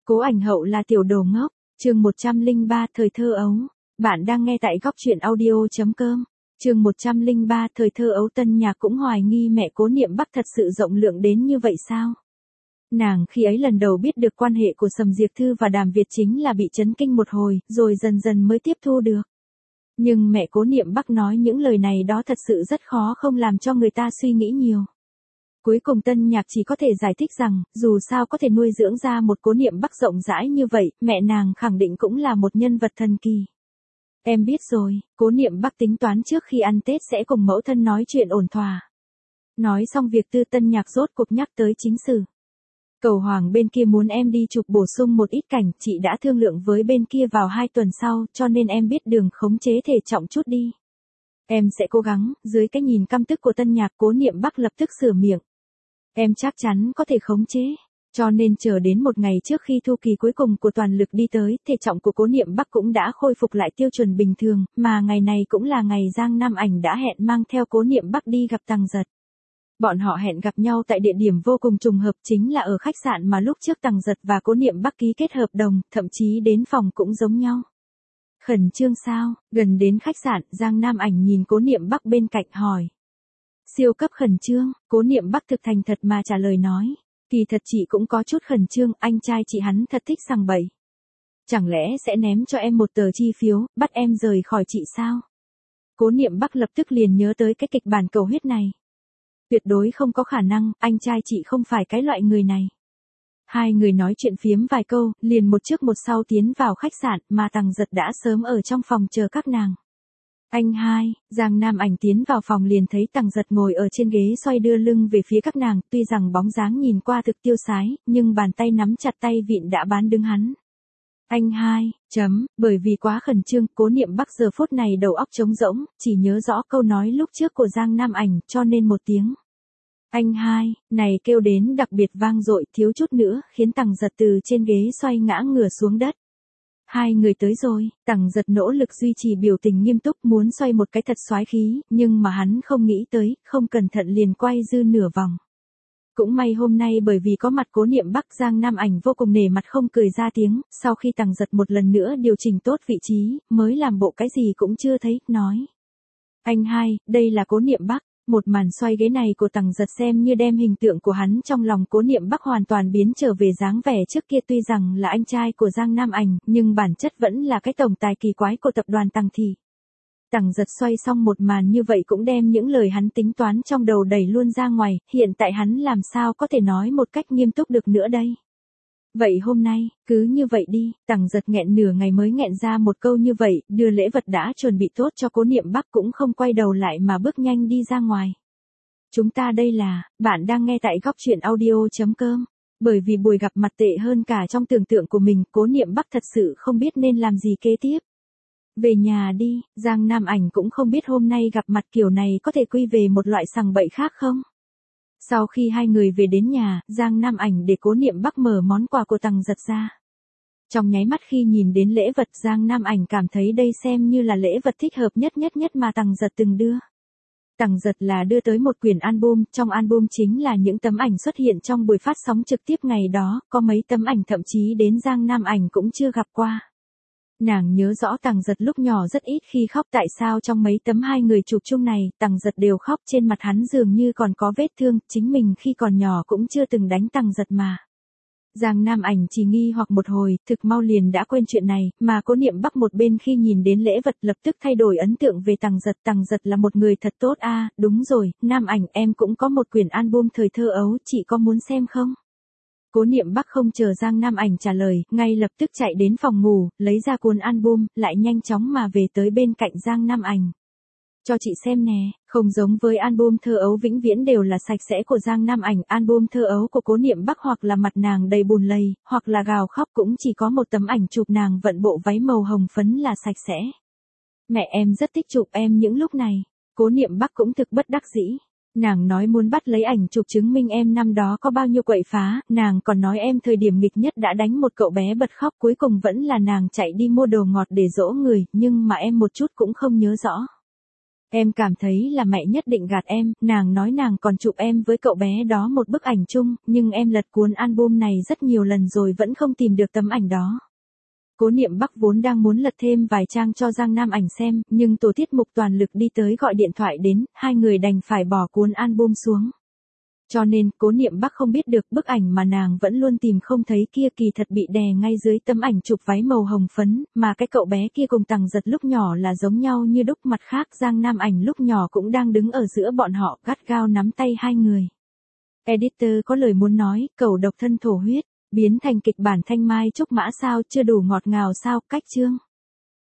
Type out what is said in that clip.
Cố Ảnh Hậu là tiểu đồ ngốc, chương 103 thời thơ ấu. Bạn đang nghe tại góc truyện audio.com. Chương 103 thời thơ ấu. Tân Nhạc cũng hoài nghi mẹ Cố Niệm Bắc thật sự rộng lượng đến như vậy sao? Nàng khi ấy lần đầu biết được quan hệ của Sầm Diệp Thư và Đàm Việt chính là bị chấn kinh một hồi, rồi dần dần mới tiếp thu được. Nhưng mẹ Cố Niệm Bắc nói những lời này đó thật sự rất khó không làm cho người ta suy nghĩ nhiều. Cuối cùng Tân Nhạc chỉ có thể giải thích rằng, dù sao có thể nuôi dưỡng ra một Cố Niệm Bắc rộng rãi như vậy, mẹ nàng khẳng định cũng là một nhân vật thần kỳ. Em biết rồi, Cố Niệm Bắc tính toán trước khi ăn Tết sẽ cùng mẫu thân nói chuyện ổn thỏa. Nói xong việc tư, Tân Nhạc rốt cuộc nhắc tới chính sự. Cầu Hoàng bên kia muốn em đi chụp bổ sung một ít cảnh, chị đã thương lượng với bên kia vào 2 tuần sau, cho nên em biết đường khống chế thể trọng chút đi. Em sẽ cố gắng. Dưới cái nhìn căm tức của Tân Nhạc, Cố Niệm Bắc lập tức sửa miệng. Em chắc chắn có thể khống chế. Cho nên chờ đến một ngày trước khi thu kỳ cuối cùng của toàn lực đi tới, thể trọng của Cố Niệm Bắc cũng đã khôi phục lại tiêu chuẩn bình thường, mà ngày này cũng là ngày Giang Nam Ảnh đã hẹn mang theo Cố Niệm Bắc đi gặp Tằng Giật. Bọn họ hẹn gặp nhau tại địa điểm vô cùng trùng hợp, chính là ở khách sạn mà lúc trước Tằng Giật và Cố Niệm Bắc ký kết hợp đồng, thậm chí đến phòng cũng giống nhau. Khẩn trương sao? Gần đến khách sạn, Giang Nam Ảnh nhìn Cố Niệm Bắc bên cạnh hỏi. Siêu cấp khẩn trương. Cố Niệm Bắc thực thành thật mà trả lời nói. Kỳ thật chị cũng có chút khẩn trương, anh trai chị hắn thật thích sằng bậy. Chẳng lẽ sẽ ném cho em một tờ chi phiếu, bắt em rời khỏi chị sao? Cố Niệm Bắc lập tức liền nhớ tới cái kịch bản cầu huyết này. Tuyệt đối không có khả năng, anh trai chị không phải cái loại người này. Hai người nói chuyện phiếm vài câu, liền một trước một sau tiến vào khách sạn, mà Tằng Giật đã sớm ở trong phòng chờ các nàng. Anh hai, Giang Nam Ảnh tiến vào phòng liền thấy Tằng Giật ngồi ở trên ghế xoay đưa lưng về phía các nàng, tuy rằng bóng dáng nhìn qua thực tiêu sái, nhưng bàn tay nắm chặt tay vịn đã bán đứng hắn. Anh hai, bởi vì quá khẩn trương, Cố Niệm Bắc giờ phút này đầu óc trống rỗng, chỉ nhớ rõ câu nói lúc trước của Giang Nam Ảnh, cho nên một tiếng. Anh hai, này kêu đến đặc biệt vang dội, thiếu chút nữa, khiến Tằng Giật từ trên ghế xoay ngã ngửa xuống đất. Hai người tới rồi, Tằng Giật nỗ lực duy trì biểu tình nghiêm túc muốn xoay một cái thật xoái khí, nhưng mà hắn không nghĩ tới, không cẩn thận liền quay dư nửa vòng. Cũng may hôm nay bởi vì có mặt Cố Niệm Bắc, Giang Nam Ảnh vô cùng nể mặt không cười ra tiếng, sau khi Tằng Giật một lần nữa điều chỉnh tốt vị trí, mới làm bộ cái gì cũng chưa thấy, nói. Anh hai, đây là Cố Niệm Bắc. Một màn xoay ghế này của Tằng Giật xem như đem hình tượng của hắn trong lòng Cố Niệm Bắc hoàn toàn biến trở về dáng vẻ trước kia, tuy rằng là anh trai của Giang Nam Ảnh, nhưng bản chất vẫn là cái tổng tài kỳ quái của tập đoàn Tằng Thị. Tằng Giật xoay xong một màn như vậy cũng đem những lời hắn tính toán trong đầu đẩy luôn ra ngoài, hiện tại hắn làm sao có thể nói một cách nghiêm túc được nữa đây. Vậy hôm nay, cứ như vậy đi. Tằng Giật nghẹn nửa ngày mới nghẹn ra một câu như vậy, đưa lễ vật đã chuẩn bị tốt cho Cố Niệm Bắc cũng không quay đầu lại mà bước nhanh đi ra ngoài. Chúng ta đây là, bạn đang nghe tại góc truyện audio.com. Bởi vì buổi gặp mặt tệ hơn cả trong tưởng tượng của mình, Cố Niệm Bắc thật sự không biết nên làm gì kế tiếp. Về nhà đi, Giang Nam Ảnh cũng không biết hôm nay gặp mặt kiểu này có thể quy về một loại sằng bậy khác không. Sau khi hai người về đến nhà, Giang Nam Ảnh để Cố Niệm Bắc mở món quà của Tằng Giật ra. Trong nháy mắt khi nhìn đến lễ vật, Giang Nam Ảnh cảm thấy đây xem như là lễ vật thích hợp nhất mà Tằng Giật từng đưa. Tằng Giật là đưa tới một quyển album, trong album chính là những tấm ảnh xuất hiện trong buổi phát sóng trực tiếp ngày đó, có mấy tấm ảnh thậm chí đến Giang Nam Ảnh cũng chưa gặp qua. Nàng nhớ rõ Tằng Giật lúc nhỏ rất ít khi khóc, tại sao trong mấy tấm hai người chụp chung này, Tằng Giật đều khóc, trên mặt hắn dường như còn có vết thương, chính mình khi còn nhỏ cũng chưa từng đánh Tằng Giật mà. Giang Nam Ảnh chỉ nghi hoặc một hồi, thực mau liền đã quên chuyện này, mà Cố Niệm Bắc một bên khi nhìn đến lễ vật lập tức thay đổi ấn tượng về Tằng Giật là một người thật tốt a. Đúng rồi, Nam Ảnh em cũng có một quyển album thời thơ ấu, chị có muốn xem không? Cố Niệm Bắc không chờ Giang Nam Ảnh trả lời, ngay lập tức chạy đến phòng ngủ, lấy ra cuốn album, lại nhanh chóng mà về tới bên cạnh Giang Nam Ảnh. Cho chị xem nè, không giống với album thơ ấu vĩnh viễn đều là sạch sẽ của Giang Nam Ảnh, album thơ ấu của Cố Niệm Bắc hoặc là mặt nàng đầy bùn lầy, hoặc là gào khóc, cũng chỉ có một tấm ảnh chụp nàng vận bộ váy màu hồng phấn là sạch sẽ. Mẹ em rất thích chụp em những lúc này. Cố Niệm Bắc cũng thực bất đắc dĩ. Nàng nói muốn bắt lấy ảnh chụp chứng minh em năm đó có bao nhiêu quậy phá, nàng còn nói em thời điểm nghịch nhất đã đánh một cậu bé bật khóc, cuối cùng vẫn là nàng chạy đi mua đồ ngọt để dỗ người, nhưng mà em một chút cũng không nhớ rõ. Em cảm thấy là mẹ nhất định gạt em, nàng nói nàng còn chụp em với cậu bé đó một bức ảnh chung, nhưng em lật cuốn album này rất nhiều lần rồi vẫn không tìm được tấm ảnh đó. Cố Niệm Bắc vốn đang muốn lật thêm vài trang cho Giang Nam Ảnh xem, nhưng tổ tiết mục toàn lực đi tới gọi điện thoại đến, hai người đành phải bỏ cuốn album xuống. Cho nên, Cố Niệm Bắc không biết được bức ảnh mà nàng vẫn luôn tìm không thấy kia kỳ thật bị đè ngay dưới tấm ảnh chụp váy màu hồng phấn, mà cái cậu bé kia cùng Tằng Giật lúc nhỏ là giống nhau như đúc. Mặt khác Giang Nam Ảnh lúc nhỏ cũng đang đứng ở giữa bọn họ, gắt gao nắm tay hai người. Editor có lời muốn nói, cẩu độc thân thổ huyết, biến thành kịch bản Thanh Mai Trúc Mã sao, chưa đủ ngọt ngào sao, cách chương.